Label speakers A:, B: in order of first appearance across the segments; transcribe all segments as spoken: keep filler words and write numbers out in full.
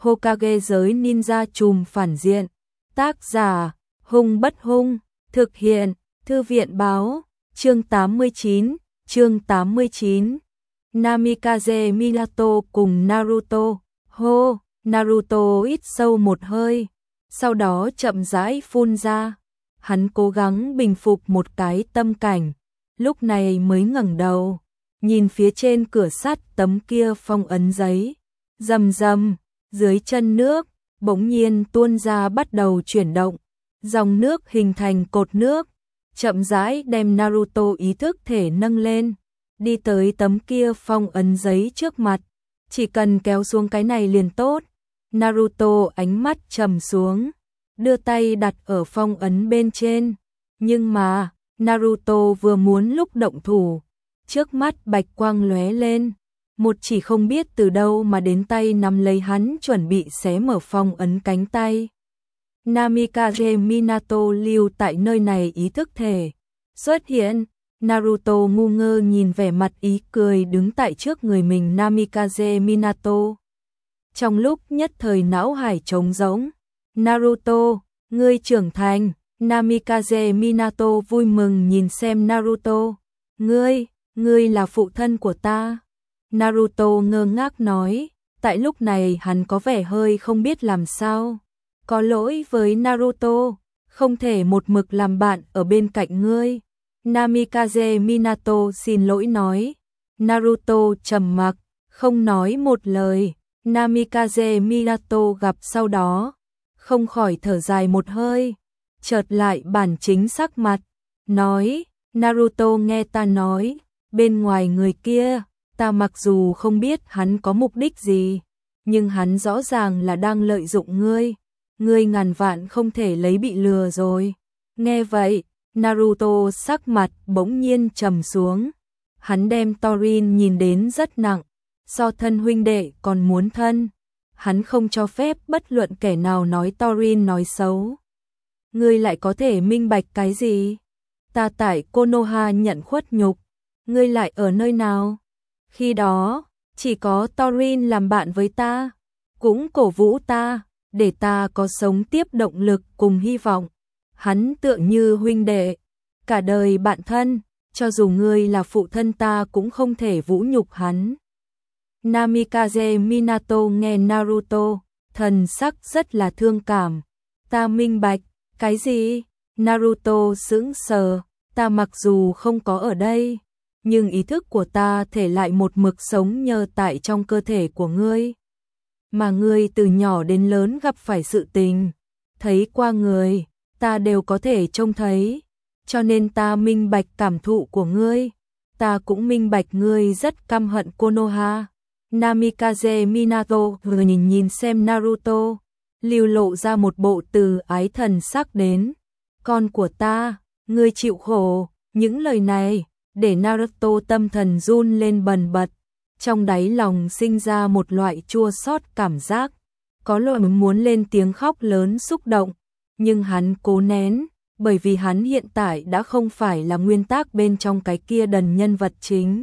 A: Hokage giới ninja trùm phản diện. Tác giả, Hung Bất Hung, thực hiện, Thư viện báo, chương tám mươi chín, chương tám mươi chín. Namikaze Minato cùng Naruto. Hô, Naruto hít sâu một hơi, sau đó chậm rãi phun ra. Hắn cố gắng bình phục một cái tâm cảnh, lúc này mới ngẩng đầu, nhìn phía trên cửa sắt tấm kia phong ấn giấy. Rầm rầm, dưới chân nước, bỗng nhiên tuôn ra bắt đầu chuyển động. Dòng nước hình thành cột nước, chậm rãi đem Naruto ý thức thể nâng lên, đi tới tấm kia phong ấn giấy trước mặt. Chỉ cần kéo xuống cái này liền tốt. Naruto ánh mắt trầm xuống, đưa tay đặt ở phong ấn bên trên. Nhưng mà, Naruto vừa muốn lúc động thủ, trước mắt bạch quang lóe lên, một chỉ không biết từ đâu mà đến tay nắm lấy hắn chuẩn bị xé mở phong ấn cánh tay. Namikaze Minato lưu tại nơi này ý thức thể xuất hiện. Naruto ngu ngơ nhìn vẻ mặt ý cười đứng tại trước người mình Namikaze Minato. Trong lúc nhất thời não hải trống rỗng. Naruto, ngươi trưởng thành. Namikaze Minato vui mừng nhìn xem Naruto. Ngươi, ngươi là phụ thân của ta. Naruto ngơ ngác nói. Tại lúc này hắn có vẻ hơi không biết làm sao. Có lỗi với Naruto, không thể một mực làm bạn ở bên cạnh ngươi. Namikaze Minato xin lỗi nói. Naruto trầm mặc, không nói một lời. Namikaze Minato gặp sau đó, không khỏi thở dài một hơi, chợt lại bản chính sắc mặt, nói, Naruto nghe ta nói, bên ngoài người kia, ta mặc dù không biết hắn có mục đích gì, nhưng hắn rõ ràng là đang lợi dụng ngươi, ngươi ngàn vạn không thể lấy bị lừa rồi. Nghe vậy, Naruto sắc mặt bỗng nhiên trầm xuống, hắn đem Torin nhìn đến rất nặng, so thân huynh đệ còn muốn thân, hắn không cho phép bất luận kẻ nào nói Torin nói xấu. Ngươi lại có thể minh bạch cái gì? Ta tại Konoha nhận khuất nhục, ngươi lại ở nơi nào? Khi đó, chỉ có Torin làm bạn với ta, cũng cổ vũ ta, để ta có sống tiếp động lực cùng hy vọng. Hắn tựa như huynh đệ, cả đời bạn thân, cho dù ngươi là phụ thân ta cũng không thể vũ nhục hắn. Namikaze Minato nghe Naruto, thần sắc rất là thương cảm. Ta minh bạch, cái gì? Naruto sững sờ, ta mặc dù không có ở đây, nhưng ý thức của ta thể lại một mực sống nhờ tại trong cơ thể của ngươi. Mà ngươi từ nhỏ đến lớn gặp phải sự tình, thấy qua người, ta đều có thể trông thấy, cho nên ta minh bạch cảm thụ của ngươi, ta cũng minh bạch ngươi rất căm hận Konoha. Namikaze Minato vừa nhìn nhìn xem Naruto, lưu lộ ra một bộ từ ái thần sắc đến. Con của ta, ngươi chịu khổ, những lời này, để Naruto tâm thần run lên bần bật, trong đáy lòng sinh ra một loại chua xót cảm giác, có loại muốn lên tiếng khóc lớn xúc động, nhưng hắn cố nén, bởi vì hắn hiện tại đã không phải là nguyên tác bên trong cái kia đần nhân vật chính.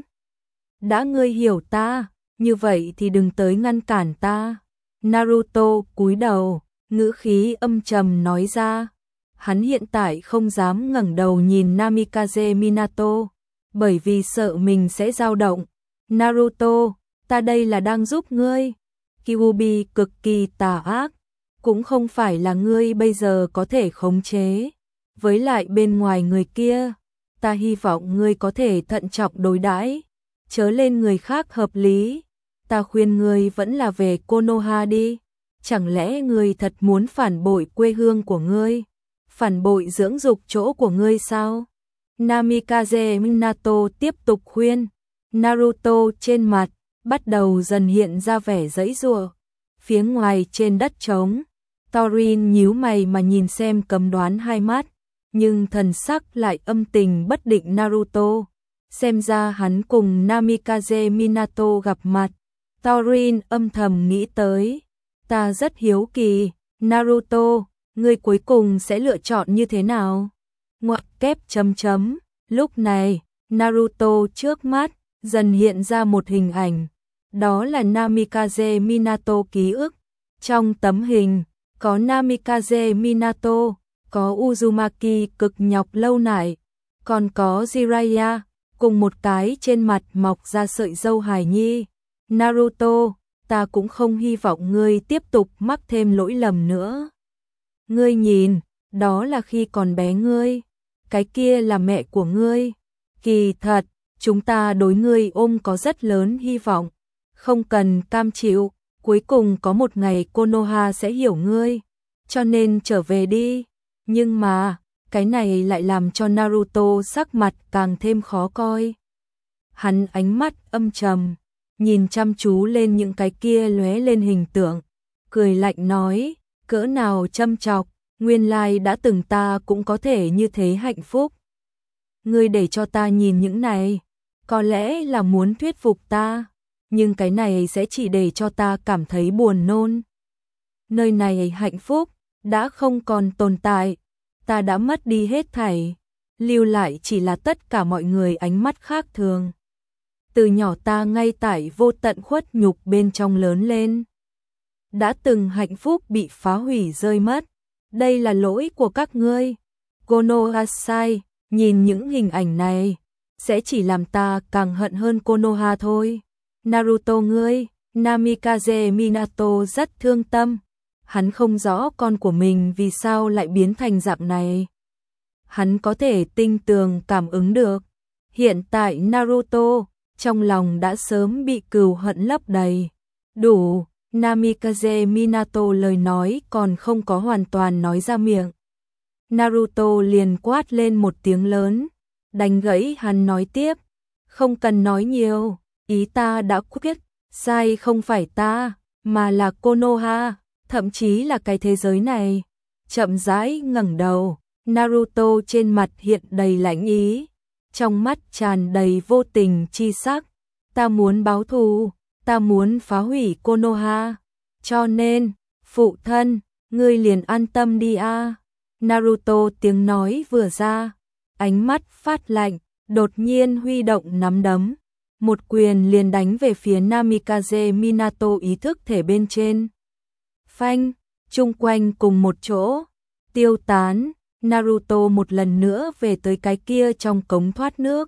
A: Đã ngươi hiểu ta, như vậy thì đừng tới ngăn cản ta. Naruto cúi đầu, ngữ khí âm trầm nói ra. Hắn hiện tại không dám ngẩng đầu nhìn Namikaze Minato, bởi vì sợ mình sẽ dao động. Naruto, ta đây là đang giúp ngươi. Kyuubi cực kỳ tà ác, cũng không phải là ngươi bây giờ có thể khống chế. Với lại bên ngoài người kia, ta hy vọng ngươi có thể thận trọng đối đãi, chớ lên người khác hợp lý. Ta khuyên ngươi vẫn là về Konoha đi. Chẳng lẽ ngươi thật muốn phản bội quê hương của ngươi? Phản bội dưỡng dục chỗ của ngươi sao? Namikaze Minato tiếp tục khuyên. Naruto trên mặt bắt đầu dần hiện ra vẻ giãy giụa. Phía ngoài trên đất trống, Torin nhíu mày mà nhìn xem cấm đoán hai mắt, nhưng thần sắc lại âm tình bất định. Naruto, xem ra hắn cùng Namikaze Minato gặp mặt. Torin âm thầm nghĩ tới, ta rất hiếu kỳ, Naruto, ngươi cuối cùng sẽ lựa chọn như thế nào? Ngoặc kép chấm chấm, lúc này, Naruto trước mắt dần hiện ra một hình ảnh, đó là Namikaze Minato ký ức. Trong tấm hình, có Namikaze Minato, có Uzumaki cực nhọc lâu nải, còn có Jiraiya, cùng một cái trên mặt mọc ra sợi râu hài nhi. Naruto, ta cũng không hy vọng ngươi tiếp tục mắc thêm lỗi lầm nữa. Ngươi nhìn, đó là khi còn bé ngươi, cái kia là mẹ của ngươi. Kỳ thật, chúng ta đối ngươi ôm có rất lớn hy vọng, không cần cam chịu, cuối cùng có một ngày Konoha sẽ hiểu ngươi, cho nên trở về đi. Nhưng mà, cái này lại làm cho Naruto sắc mặt càng thêm khó coi. Hắn ánh mắt âm trầm, nhìn chăm chú lên những cái kia lóe lên hình tượng, cười lạnh nói, cỡ nào châm chọc, nguyên lai đã từng ta cũng có thể như thế hạnh phúc. Ngươi để cho ta nhìn những này, có lẽ là muốn thuyết phục ta, nhưng cái này sẽ chỉ để cho ta cảm thấy buồn nôn. Nơi này hạnh phúc đã không còn tồn tại, ta đã mất đi hết thảy, lưu lại chỉ là tất cả mọi người ánh mắt khác thường. Từ nhỏ ta ngay tại vô tận khuất nhục bên trong lớn lên, đã từng hạnh phúc bị phá hủy rơi mất, đây là lỗi của các ngươi. Konoha sai, nhìn những hình ảnh này, sẽ chỉ làm ta càng hận hơn Konoha thôi. Naruto ngươi, Namikaze Minato rất thương tâm, hắn không rõ con của mình vì sao lại biến thành dạng này. Hắn có thể tinh tường cảm ứng được, hiện tại Naruto, trong lòng đã sớm bị cừu hận lấp đầy. Đủ, Namikaze Minato lời nói còn không có hoàn toàn nói ra miệng. Naruto liền quát lên một tiếng lớn, đánh gãy hắn nói tiếp, không cần nói nhiều, ý ta đã quyết, sai không phải ta, mà là Konoha, thậm chí là cái thế giới này. Chậm rãi ngẩng đầu, Naruto trên mặt hiện đầy lãnh ý, trong mắt tràn đầy vô tình chi sắc, ta muốn báo thù, ta muốn phá hủy Konoha, cho nên, phụ thân, ngươi liền an tâm đi a. Naruto tiếng nói vừa ra, ánh mắt phát lạnh, đột nhiên huy động nắm đấm, một quyền liền đánh về phía Namikaze Minato ý thức thể bên trên. Phanh, chung quanh cùng một chỗ, tiêu tán, Naruto một lần nữa về tới cái kia trong cống thoát nước.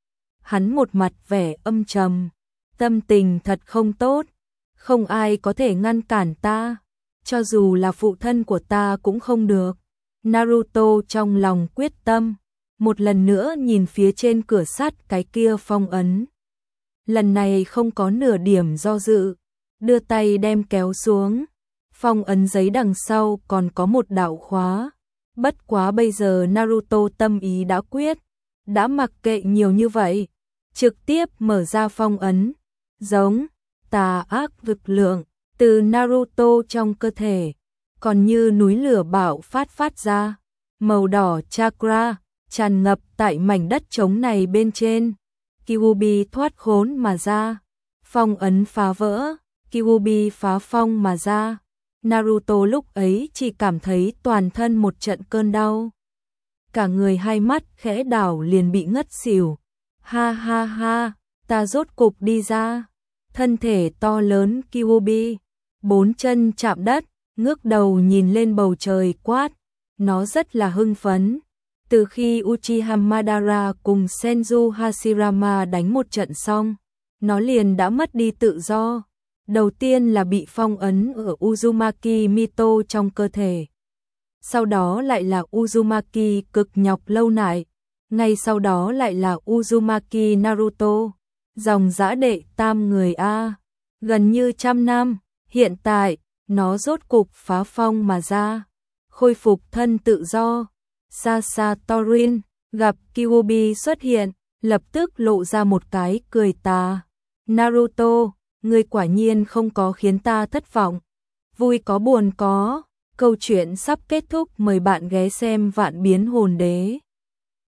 A: Hắn một mặt vẻ âm trầm, tâm tình thật không tốt, không ai có thể ngăn cản ta, cho dù là phụ thân của ta cũng không được. Naruto trong lòng quyết tâm, một lần nữa nhìn phía trên cửa sắt cái kia phong ấn. Lần này không có nửa điểm do dự, đưa tay đem kéo xuống. Phong ấn giấy đằng sau còn có một đạo khóa. Bất quá bây giờ Naruto tâm ý đã quyết, đã mặc kệ nhiều như vậy, trực tiếp mở ra phong ấn. Giống, tà ác lực lượng, từ Naruto trong cơ thể, còn như núi lửa bạo phát phát ra, màu đỏ chakra, tràn ngập tại mảnh đất trống này bên trên. Kyuubi thoát khốn mà ra, phong ấn phá vỡ, Kyuubi phá phong mà ra. Naruto lúc ấy chỉ cảm thấy toàn thân một trận cơn đau. Cả người hai mắt khẽ đảo liền bị ngất xỉu. Ha ha ha, ta rốt cục đi ra. Thân thể to lớn Kyuubi, bốn chân chạm đất, ngước đầu nhìn lên bầu trời quát. Nó rất là hưng phấn. Từ khi Uchiha Madara cùng Senju Hashirama đánh một trận xong, nó liền đã mất đi tự do. Đầu tiên là bị phong ấn ở Uzumaki Mito trong cơ thể. Sau đó lại là Uzumaki cực nhọc lâu nải. Ngay sau đó lại là Uzumaki Naruto. Dòng dã đệ tam người A. Gần như trăm năm, hiện tại, nó rốt cục phá phong mà ra. Khôi phục thân tự do. Sasatorin gặp Kyuubi xuất hiện, lập tức lộ ra một cái cười tà. Naruto, ngươi quả nhiên không có khiến ta thất vọng. Vui có buồn có. Câu chuyện sắp kết thúc, mời bạn ghé xem Vạn Biến Hồn Đế.